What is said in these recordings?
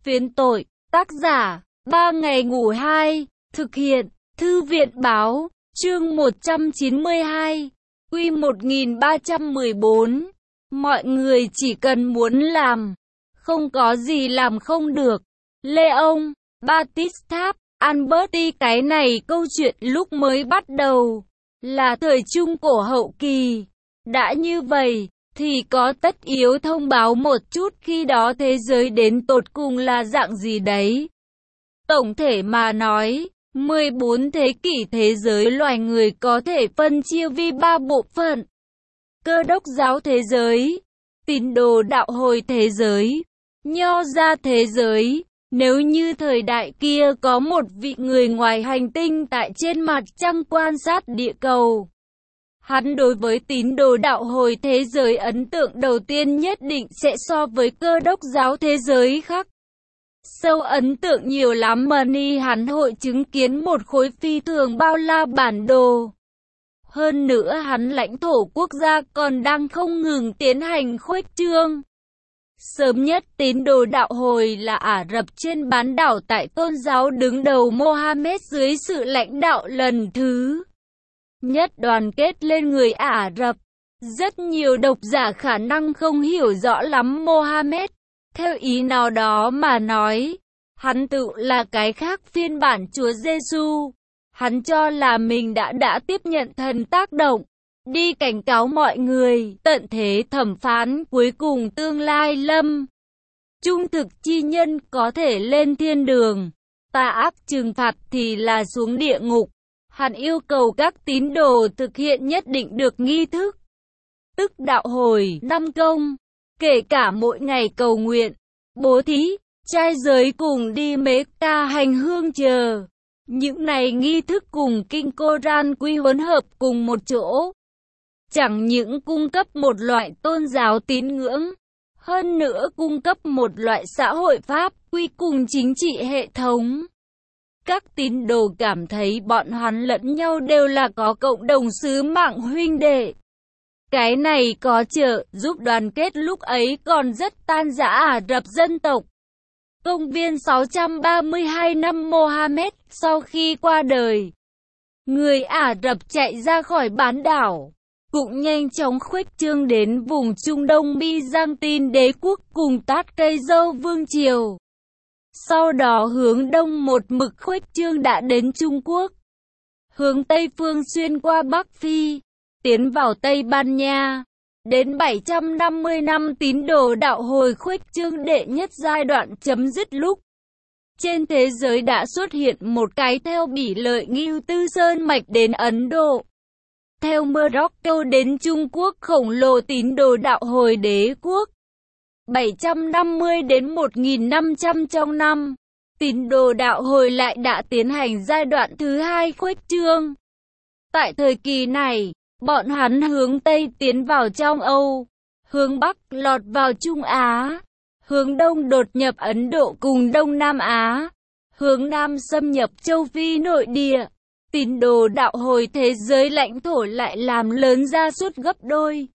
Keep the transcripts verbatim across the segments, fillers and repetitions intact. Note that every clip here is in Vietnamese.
Phiến tội, tác giả, ba ngày ngủ hai, thực hiện, Thư viện Báo, chương một trăm chín mươi hai, Quy một nghìn ba trăm mười bốn. Mọi người chỉ cần muốn làm, không có gì làm không được. Leon Battista Alberti. Cái này câu chuyện lúc mới bắt đầu là thời Trung Cổ hậu kỳ. Đã như vậy thì có tất yếu thông báo một chút khi đó thế giới đến tột cùng là dạng gì đấy. Tổng thể mà nói, mười bốn thế kỷ thế giới loài người có thể phân chia vì ba bộ phận: Cơ đốc giáo thế giới, Tín đồ đạo hồi thế giới, Nho gia thế giới. Nếu như thời đại kia có một vị người ngoài hành tinh tại trên mặt trăng quan sát địa cầu, hắn đối với tín đồ đạo hồi thế giới ấn tượng đầu tiên nhất định sẽ so với cơ đốc giáo thế giới khác sâu ấn tượng nhiều lắm. Mani hắn hội chứng kiến một khối phi thường bao la bản đồ. Hơn nữa hắn lãnh thổ quốc gia còn đang không ngừng tiến hành khuếch trương. Sớm nhất tín đồ đạo hồi là Ả Rập trên bán đảo tại tôn giáo đứng đầu Mohammed dưới sự lãnh đạo lần thứ nhất đoàn kết lên người Ả Rập. Rất nhiều độc giả khả năng không hiểu rõ lắm Mohammed. Theo ý nào đó mà nói, hắn tự là cái khác phiên bản Chúa Giêsu. Hắn cho là mình đã đã tiếp nhận thần tác động, đi cảnh cáo mọi người, tận thế thẩm phán cuối cùng tương lai lâm. Trung thực chi nhân có thể lên thiên đường, tà ác trừng phạt thì là xuống địa ngục. Hắn yêu cầu các tín đồ thực hiện nhất định được nghi thức, tức đạo hồi, năm công, kể cả mỗi ngày cầu nguyện, bố thí, trai giới cùng đi Mecca hành hương chờ. Những này nghi thức cùng kinh Koran quy huấn hợp cùng một chỗ, chẳng những cung cấp một loại tôn giáo tín ngưỡng, hơn nữa cung cấp một loại xã hội pháp quy cùng chính trị hệ thống. Các tín đồ cảm thấy bọn hắn lẫn nhau đều là có cộng đồng sứ mạng huynh đệ. Cái này có trợ giúp đoàn kết lúc ấy còn rất tan rã Ả Rập dân tộc. Công viên sáu trăm ba mươi hai năm Mohammed sau khi qua đời, người Ả Rập chạy ra khỏi bán đảo, cũng nhanh chóng khuếch trương đến vùng Trung Đông Byzantine đế quốc cùng Tát Cây Dâu Vương Triều. Sau đó hướng đông một mực khuếch trương đã đến Trung Quốc, hướng Tây phương xuyên qua Bắc Phi, tiến vào Tây Ban Nha. Đến bảy trăm năm mươi năm tín đồ đạo hồi khuếch trương đệ nhất giai đoạn chấm dứt lúc trên thế giới đã xuất hiện một cái theo Bỉ Lợi Ngưu Tư Sơn mạch đến Ấn Độ, theo Morocco đến Trung Quốc khổng lồ tín đồ đạo hồi đế quốc. bảy trăm năm mươi đến một nghìn năm trăm trong năm, tín đồ đạo hồi lại đã tiến hành giai đoạn thứ hai khuếch trương. Tại thời kỳ này, bọn hắn hướng Tây tiến vào trong Âu, hướng Bắc lọt vào Trung Á, hướng Đông đột nhập Ấn Độ cùng Đông Nam Á, hướng Nam xâm nhập châu Phi nội địa. Tín đồ đạo hồi thế giới lãnh thổ lại làm lớn ra suốt gấp đôi.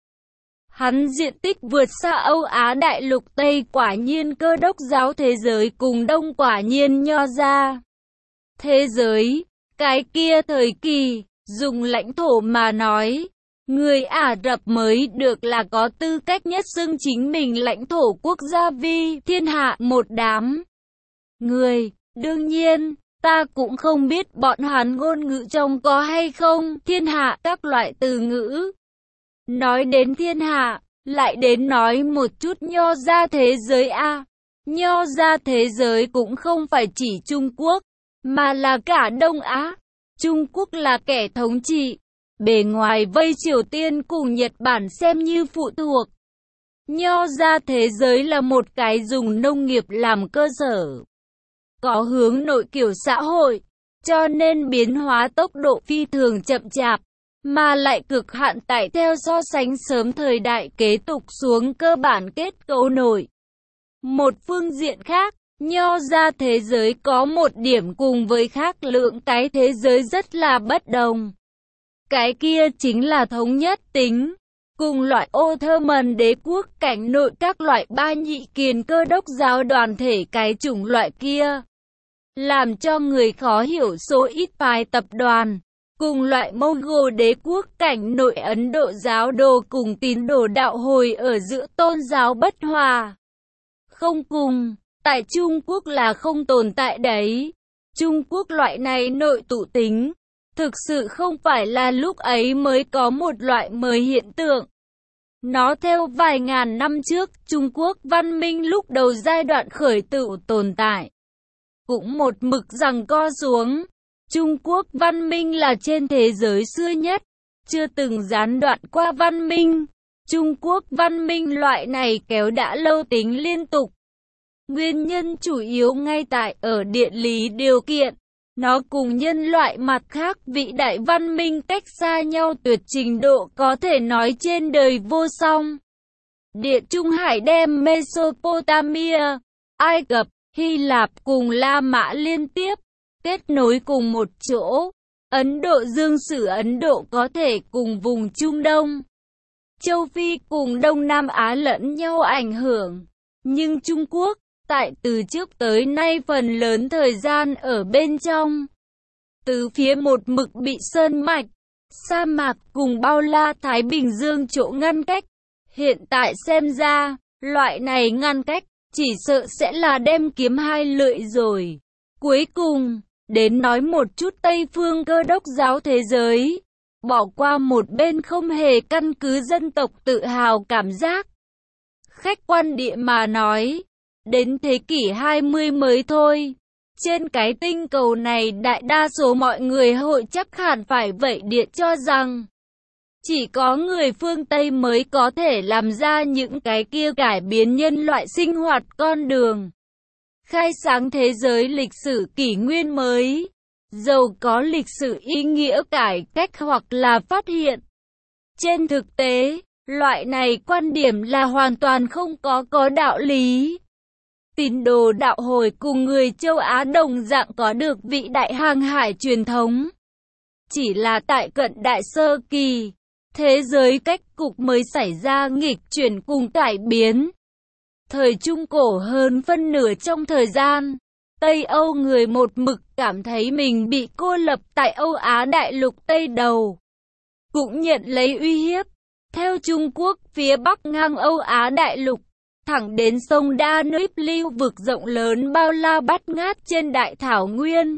Hắn diện tích vượt xa Âu Á đại lục. Tây quả nhiên cơ đốc giáo thế giới cùng Đông quả nhiên Nho gia thế giới. Cái kia thời kỳ, dùng lãnh thổ mà nói, người Ả Rập mới được là có tư cách nhất xưng chính mình lãnh thổ quốc gia vi thiên hạ một đám người. Đương nhiên, ta cũng không biết bọn hắn ngôn ngữ trong có hay không thiên hạ các loại từ ngữ. Nói đến thiên hạ, lại đến nói một chút Nho gia thế giới a. À, Nho gia thế giới cũng không phải chỉ Trung Quốc, mà là cả Đông Á. Trung Quốc là kẻ thống trị, bề ngoài vây Triều Tiên cùng Nhật Bản xem như phụ thuộc. Nho gia thế giới là một cái dùng nông nghiệp làm cơ sở, có hướng nội kiểu xã hội, cho nên biến hóa tốc độ phi thường chậm chạp, mà lại cực hạn tại theo so sánh sớm thời đại kế tục xuống cơ bản kết cấu nổi. Một phương diện khác, Nho gia thế giới có một điểm cùng với khác lượng cái thế giới rất là bất đồng. Cái kia chính là thống nhất tính, cùng loại Ottoman đế quốc cảnh nội các loại ba nhị kiền cơ đốc giáo đoàn thể cái chủng loại kia, làm cho người khó hiểu số ít phái tập đoàn, cùng loại Mongol đế quốc cảnh nội Ấn Độ giáo đồ cùng tín đồ đạo hồi ở giữa tôn giáo bất hòa. Không cùng, tại Trung Quốc là không tồn tại đấy. Trung Quốc loại này nội tụ tính, thực sự không phải là lúc ấy mới có một loại mới hiện tượng. Nó theo vài ngàn năm trước, Trung Quốc văn minh lúc đầu giai đoạn khởi tự tồn tại, cũng một mực giằng co xuống. Trung Quốc văn minh là trên thế giới xưa nhất, chưa từng gián đoạn qua văn minh. Trung Quốc văn minh loại này kéo đã lâu tính liên tục. Nguyên nhân chủ yếu ngay tại ở địa lý điều kiện. Nó cùng nhân loại mặt khác vĩ đại văn minh cách xa nhau tuyệt trình độ có thể nói trên đời vô song. Địa Trung Hải đem Mesopotamia, Ai Cập, Hy Lạp cùng La Mã liên tiếp, kết nối cùng một chỗ. Ấn Độ Dương sử Ấn Độ có thể cùng vùng Trung Đông, Châu Phi cùng Đông Nam Á lẫn nhau ảnh hưởng. Nhưng Trung Quốc, tại từ trước tới nay phần lớn thời gian ở bên trong. Từ phía một mực bị sơn mạch, sa mạc cùng bao la Thái Bình Dương chỗ ngăn cách. Hiện tại xem ra, loại này ngăn cách, chỉ sợ sẽ là đem kiếm hai lưỡi rồi. Cuối cùng, đến nói một chút Tây phương cơ đốc giáo thế giới. Bỏ qua một bên không hề căn cứ dân tộc tự hào cảm giác. Khách quan địa mà nói, đến thế kỷ hai mươi mới thôi. Trên cái tinh cầu này đại đa số mọi người hội chắc hẳn phải vậy địa cho rằng chỉ có người phương Tây mới có thể làm ra những cái kia cải biến nhân loại sinh hoạt con đường. Khai sáng thế giới lịch sử kỷ nguyên mới, giàu có lịch sử ý nghĩa cải cách hoặc là phát hiện. Trên thực tế, loại này quan điểm là hoàn toàn không có có đạo lý. Tín đồ đạo hồi cùng người châu Á đồng dạng có được vĩ đại hàng hải truyền thống. Chỉ là tại cận đại sơ kỳ, thế giới cách cục mới xảy ra nghịch chuyển cùng cải biến. Thời Trung Cổ hơn phân nửa trong thời gian, Tây Âu người một mực cảm thấy mình bị cô lập tại Âu Á đại lục Tây đầu. Cũng nhận lấy uy hiếp, theo Trung Quốc phía bắc ngang Âu Á đại lục, thẳng đến sông Danube lưu vực rộng lớn bao la bát ngát trên đại thảo nguyên.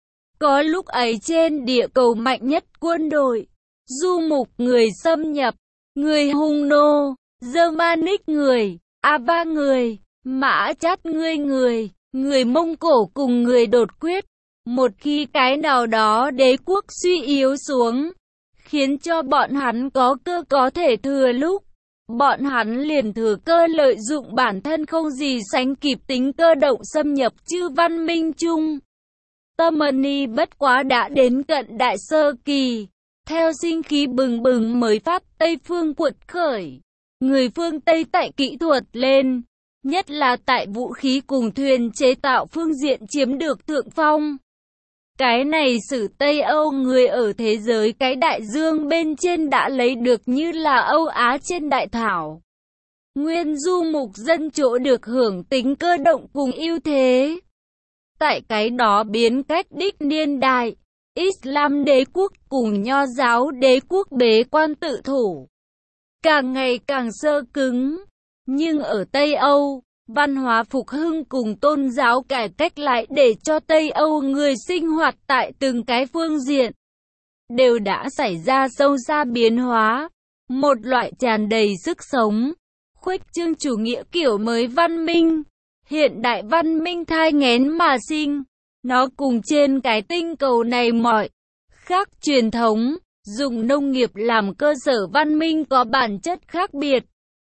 Có lúc ấy trên địa cầu mạnh nhất quân đội, du mục người xâm nhập, người Hung nô, Germanic người, Ava người, Mã Chát ngươi người, người Mông Cổ cùng người đột quyết. Một khi cái nào đó đế quốc suy yếu xuống, khiến cho bọn hắn có cơ có thể thừa lúc, bọn hắn liền thừa cơ lợi dụng bản thân không gì sánh kịp tính cơ động xâm nhập chư văn minh chung. Tammany bất quá đã đến cận đại sơ kỳ, theo sinh khí bừng bừng mới Pháp Tây phương quật khởi. Người phương Tây tại kỹ thuật lên, nhất là tại vũ khí cùng thuyền chế tạo phương diện chiếm được thượng phong. Cái này sử Tây Âu người ở thế giới cái đại dương bên trên đã lấy được như là Âu Á trên đại thảo. Nguyên du mục dân chỗ được hưởng tính cơ động cùng ưu thế. Tại cái đó biến cách đích niên đại, Islam đế quốc cùng Nho giáo đế quốc bế quan tự thủ, càng ngày càng sơ cứng. Nhưng ở Tây Âu, văn hóa phục hưng cùng tôn giáo cải cách lại để cho Tây Âu người sinh hoạt tại từng cái phương diện đều đã xảy ra sâu xa biến hóa. Một loại tràn đầy sức sống, khuếch trương chủ nghĩa kiểu mới văn minh, hiện đại văn minh thai nghén mà sinh. Nó cùng trên cái tinh cầu này mọi khác truyền thống, dùng nông nghiệp làm cơ sở văn minh có bản chất khác biệt.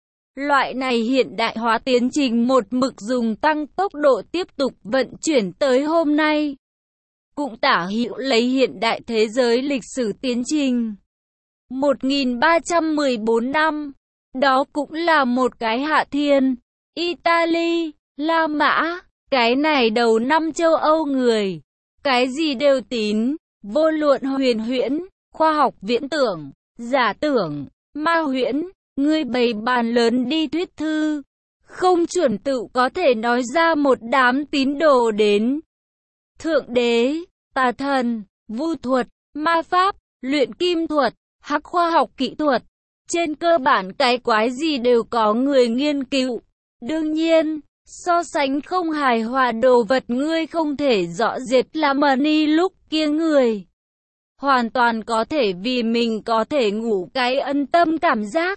Loại này hiện đại hóa tiến trình một mực dùng tăng tốc độ tiếp tục vận chuyển tới hôm nay. Cũng tả hữu lấy hiện đại thế giới lịch sử tiến trình. một nghìn ba trăm mười bốn năm, đó cũng là một cái hạ thiên. Italy, La Mã, cái này đầu năm châu Âu người, cái gì đều tín, vô luận huyền huyễn, khoa học viễn tưởng, giả tưởng, ma huyễn, Ngươi bày bàn lớn đi thuyết thư, không chuẩn tự có thể nói ra một đám tín đồ đến Thượng Đế, tà thần, vu thuật, ma pháp, luyện kim thuật, hắc khoa học kỹ thuật. Trên cơ bản cái quái gì đều có người nghiên cứu. Đương nhiên, so sánh không hài hòa đồ vật ngươi không thể rõ rệt là money lúc kia người. Hoàn toàn có thể vì mình có thể ngủ cái ân tâm cảm giác.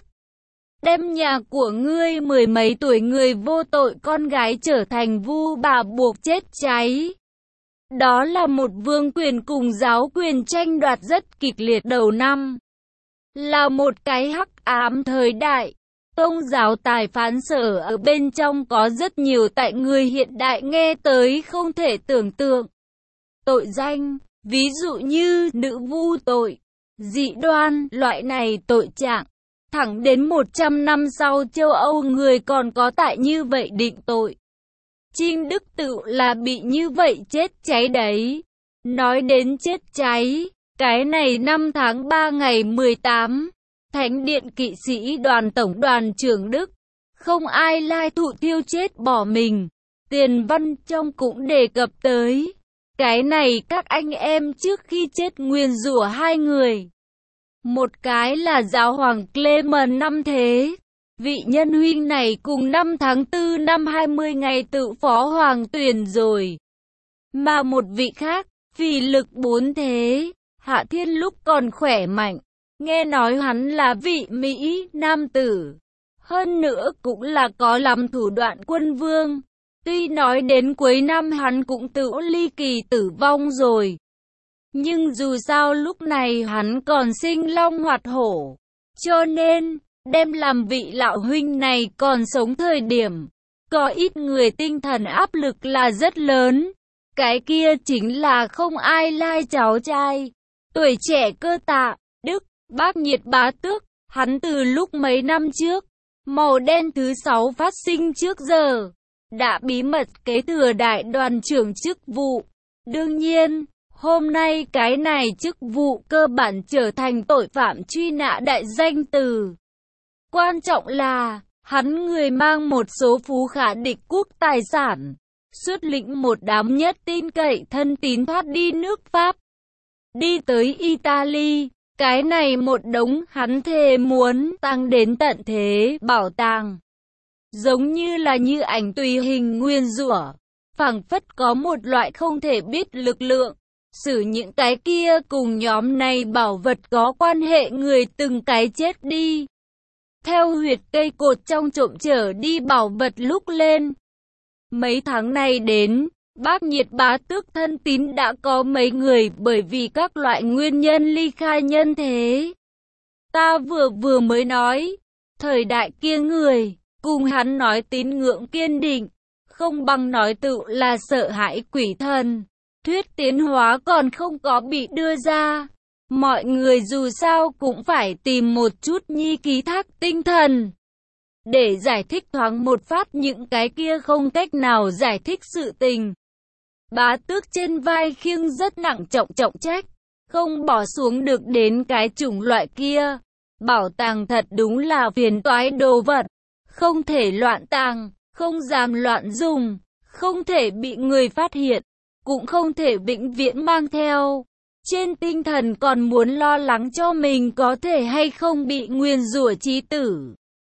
Đem nhà của ngươi mười mấy tuổi người vô tội con gái trở thành vu bà buộc chết cháy. Đó là một vương quyền cùng giáo quyền tranh đoạt rất kịch liệt đầu năm. Là một cái hắc ám thời đại. Tôn giáo tài phán sở ở bên trong có rất nhiều tại người hiện đại nghe tới không thể tưởng tượng. Tội danh, ví dụ như nữ vu tội, dị đoan, loại này tội trạng. Thẳng đến một trăm năm sau châu Âu người còn có tại như vậy định tội. Trinh Đức Tự là bị như vậy chết cháy đấy. Nói đến chết cháy, cái này năm tháng ba ngày mười tám, Thánh điện kỵ sĩ đoàn tổng đoàn trưởng Đức, không ai lai thụ thiêu chết bỏ mình. Tiền văn trong cũng đề cập tới. Cái này các anh em trước khi chết nguyền rủa hai người. Một cái là giáo hoàng Clement năm thế. Vị nhân huynh này cùng năm tháng tư năm hai mươi ngày tự phó hoàng tuyển rồi. Mà một vị khác, vì lực bốn thế, Hạ Thiên lúc còn khỏe mạnh. Nghe nói hắn là vị Mỹ nam tử. Hơn nữa cũng là có lắm thủ đoạn quân vương. Tuy nói đến cuối năm hắn cũng tự ly kỳ tử vong rồi. Nhưng dù sao lúc này hắn còn sinh long hoạt hổ. Cho nên, đem làm vị lão huynh này còn sống thời điểm. Có ít người tinh thần áp lực là rất lớn. Cái kia chính là không ai lai cháu trai. Tuổi trẻ Cơ Tạ, Đức, Bác Nhiệt Bá Tước. Hắn từ lúc mấy năm trước, màu đen thứ sáu phát sinh trước giờ, đã bí mật kế thừa đại đoàn trưởng chức vụ. Đương nhiên, hôm nay cái này chức vụ cơ bản trở thành tội phạm truy nã đại danh từ. Quan trọng là, hắn người mang một số phú khả địch quốc tài sản, xuất lĩnh một đám nhất tin cậy thân tín thoát đi nước Pháp, đi tới Italy. Cái này một đống hắn thề muốn tăng đến tận thế bảo tàng. Giống như là như ảnh tùy hình nguyên rủa, phảng phất có một loại không thể biết lực lượng. Xử những cái kia cùng nhóm này bảo vật có quan hệ người từng cái chết đi. Theo huyệt cây cột trong trộm trở đi bảo vật lúc lên. Mấy tháng này đến, Bác Nhiệt Bá Tước thân tín đã có mấy người bởi vì các loại nguyên nhân ly khai nhân thế. Ta vừa vừa mới nói, thời đại kia người, cùng hắn nói tín ngưỡng kiên định, không bằng nói tự là sợ hãi quỷ thần. Thuyết tiến hóa còn không có bị đưa ra. Mọi người dù sao cũng phải tìm một chút nhi ký thác tinh thần. Để giải thích thoáng một phát những cái kia không cách nào giải thích sự tình. Bá Tước trên vai khiêng rất nặng trọng trọng trách, không bỏ xuống được đến cái chủng loại kia. Bảo tàng thật đúng là phiền toái đồ vật, không thể loạn tàng, không dám loạn dùng, không thể bị người phát hiện, cũng không thể vĩnh viễn mang theo. Trên tinh thần còn muốn lo lắng cho mình có thể hay không bị nguyền rủa chí tử.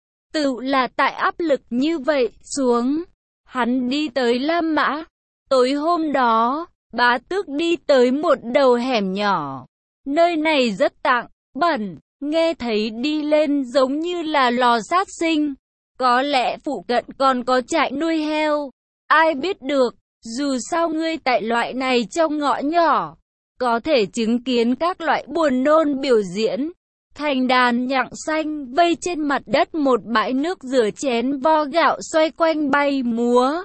Tự là tại áp lực như vậy xuống, hắn đi tới La Mã. Tối hôm đó, Bá Tước đi tới một đầu hẻm nhỏ. Nơi này rất tạng, bẩn, nghe thấy đi lên giống như là lò sát sinh. Có lẽ phụ cận còn có trại nuôi heo. Ai biết được, dù sao ngươi tại loại này trong ngõ nhỏ, có thể chứng kiến các loại buồn nôn biểu diễn. Thành đàn nhặng xanh vây trên mặt đất một bãi nước rửa chén vo gạo xoay quanh bay múa.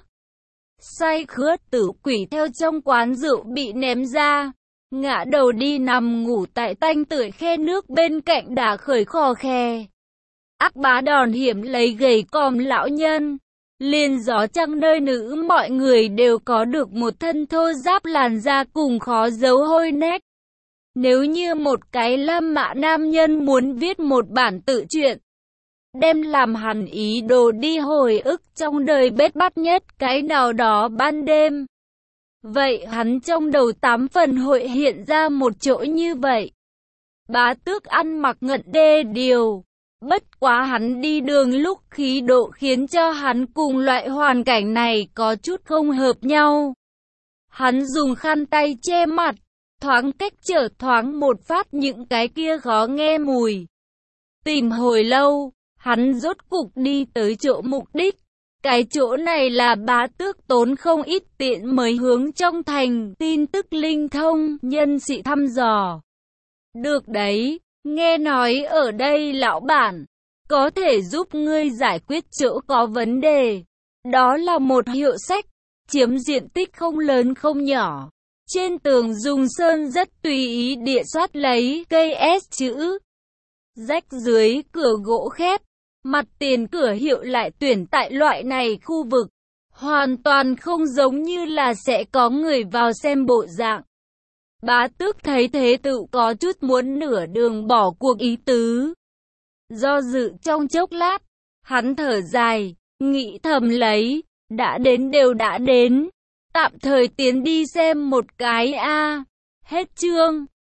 Say khướt tử quỷ theo trong quán rượu bị ném ra, ngã đầu đi nằm ngủ tại tanh tưởi khe nước bên cạnh đá khởi khò khe. Ác bá đòn hiểm lấy gầy còm lão nhân, liền gió trăng nơi nữ mọi người đều có được một thân thô ráp làn da cùng khó giấu hôi nét. Nếu như một cái La Mã nam nhân muốn viết một bản tự truyện, đem làm hắn ý đồ đi hồi ức trong đời bết bát nhất cái nào đó ban đêm. Vậy hắn trong đầu tám phần hội hiện ra một chỗ như vậy. Bá Tước ăn mặc ngận đê điều. Bất quá hắn đi đường lúc khí độ khiến cho hắn cùng loại hoàn cảnh này có chút không hợp nhau. Hắn dùng khăn tay che mặt, thoáng cách trở thoáng một phát những cái kia khó nghe mùi. Tìm hồi lâu, hắn rốt cục đi tới chỗ mục đích. Cái chỗ này là Bá Tước tốn không ít tiện mới hướng trong thành tin tức linh thông nhân sĩ thăm dò. Được đấy, nghe nói ở đây lão bản có thể giúp ngươi giải quyết chỗ có vấn đề. Đó là một hiệu sách, chiếm diện tích không lớn không nhỏ. Trên tường dùng sơn rất tùy ý địa soát lấy cây S chữ. Rách dưới cửa gỗ khép, mặt tiền cửa hiệu lại tuyển tại loại này khu vực. Hoàn toàn không giống như là sẽ có người vào xem bộ dạng. Bá Tước thấy thế tự có chút muốn nửa đường bỏ cuộc ý tứ. Do dự trong chốc lát, hắn thở dài, nghĩ thầm lấy, đã đến đều đã đến, tạm thời tiến đi xem một cái a. Hết chương.